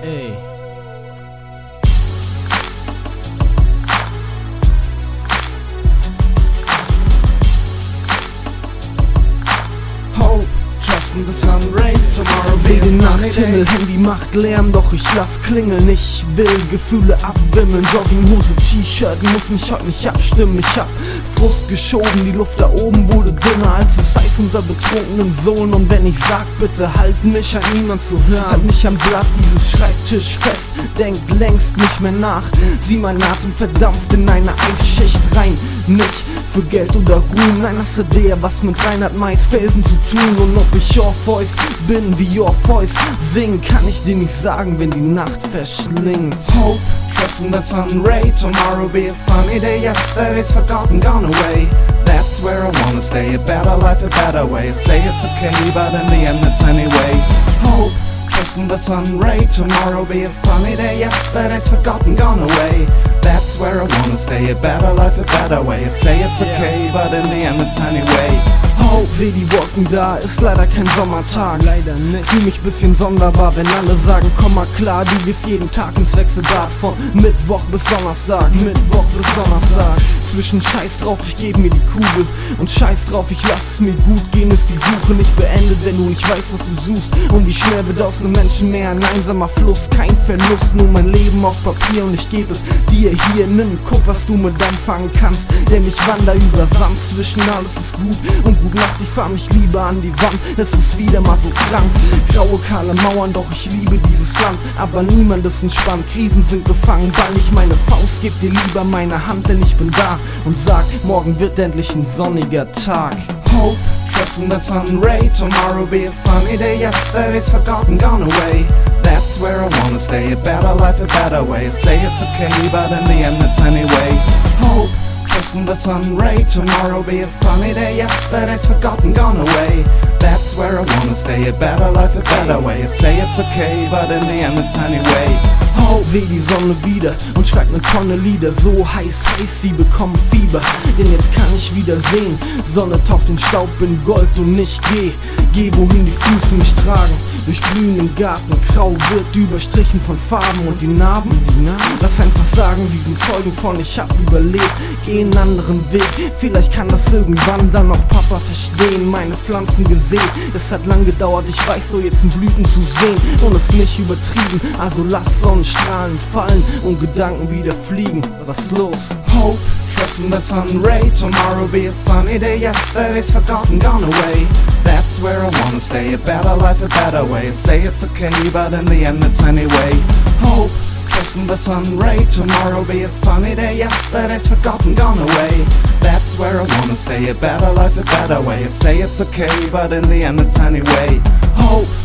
Ey. Hope, trust in the sun, rain, tomorrow Seh be a den sunny Nachthimmel, day. Handy macht Lärm, doch ich lass klingeln. Ich will Gefühle abwimmeln, Jogginghose, T-Shirt, muss mich heute nicht abstimmen. Ich hab Frust geschoben, die Luft da oben wurde dünner als das Eis unter betrunkenen Sohlen. Und wenn ich sag, bitte halt mich, scheint niemand zu hören. Halt mich am Blatt dieses Schreibtisch fest, denkt längst nicht mehr nach. Sieh mein Atem verdampft in eine Eisschicht rein. Nicht für Geld oder Ruhm, nein, das hat eher was mit Reinhard Maisfelsen zu tun. Und ob ich Orpheus bin wie Orpheus, singen kann ich dir nicht sagen, wenn die Nacht verschlingt. Hope, trust in the sun, ray, tomorrow be a sunny day. Yesterday's forgotten, gone away. That's where I wanna stay, a better life, a better way. Say it's okay, but in the end it's anyway. Hope, trust in the sun, ray, tomorrow be a sunny day. Yesterday's forgotten, gone away. That's where I wanna stay, a better life, a better way. Say it's okay, but in the end it's anyway. Hope, seh die Wolken da, ist leider kein Sommertag. Leider nicht. Fühl mich bisschen sonderbar, wenn alle sagen, komm mal klar, du gehst jeden Tag ins Wechselbad von Mittwoch bis Donnerstag, Mittwoch bis Donnerstag. Zwischen Scheiß drauf, ich geb mir die Kugel und Scheiß drauf, ich lass es mir gut gehen, ist die Suche nicht beendet, wenn du nicht weißt, was du suchst. Und wie schnell wird aus einem Menschen mehr ein einsamer Fluss, kein Verlust, nur mein Leben auf Papier und ich geb es dir hier, nimm, guck, was du mit anfangen kannst, denn ich wander über Sand, zwischen alles ist gut und gut Nacht, ich fahr mich lieber an die Wand, es ist wieder mal so krank, graue kahle Mauern, doch ich liebe dieses Land, aber niemand ist entspannt, Krisen sind gefangen, ball ich meine Faust, geb dir lieber meine Hand, denn ich bin da und sag, morgen wird endlich ein sonniger Tag. Hope, trust in the sun, ray, tomorrow be a sunny day. Yesterday's forgotten, gone away. That's where I wanna stay, a better life, a better way. Say it's okay, but in the end it's anyway. Hope, trust in the sun, ray, tomorrow be a sunny day. Yesterday's forgotten, gone away. That's where I wanna stay, a better life, a better way. Say it's okay, but in the end it's anyway. Hope, seh die Sonne wieder und schreib ne Tonne Lieder, so heiß, sie bekommen Fieber, denn jetzt kann ich wieder sehen, Sonne taucht in Staub in Gold und ich geh wohin die Füße mich tragen, durch blühenden Garten, grau wird überstrichen von Farben und die Narben, lass einfach sagen, sie sind Zeugen von, ich hab überlebt, geh einen anderen Weg, vielleicht kann das irgendwann dann auch Papa verstehen, meine Pflanzen gesehen, es hat lang gedauert, ich weiß so jetzt in Blüten zu sehen und es nicht übertrieben, also lass Sonnenstrahlen fallen und Gedanken wieder fliegen, was los? Hope, trust in the sun, ray, tomorrow be a sunny day. Yesterday's forgotten, gone away. That's where I wanna stay, a better life, a better way. Say it's okay, but in the end it's anyway. Hope, trust in the sun, ray, tomorrow be a sunny day. Yesterday's forgotten, gone away. That's where I wanna stay, a better life, a better way. Say it's okay, but in the end it's anyway. Hope,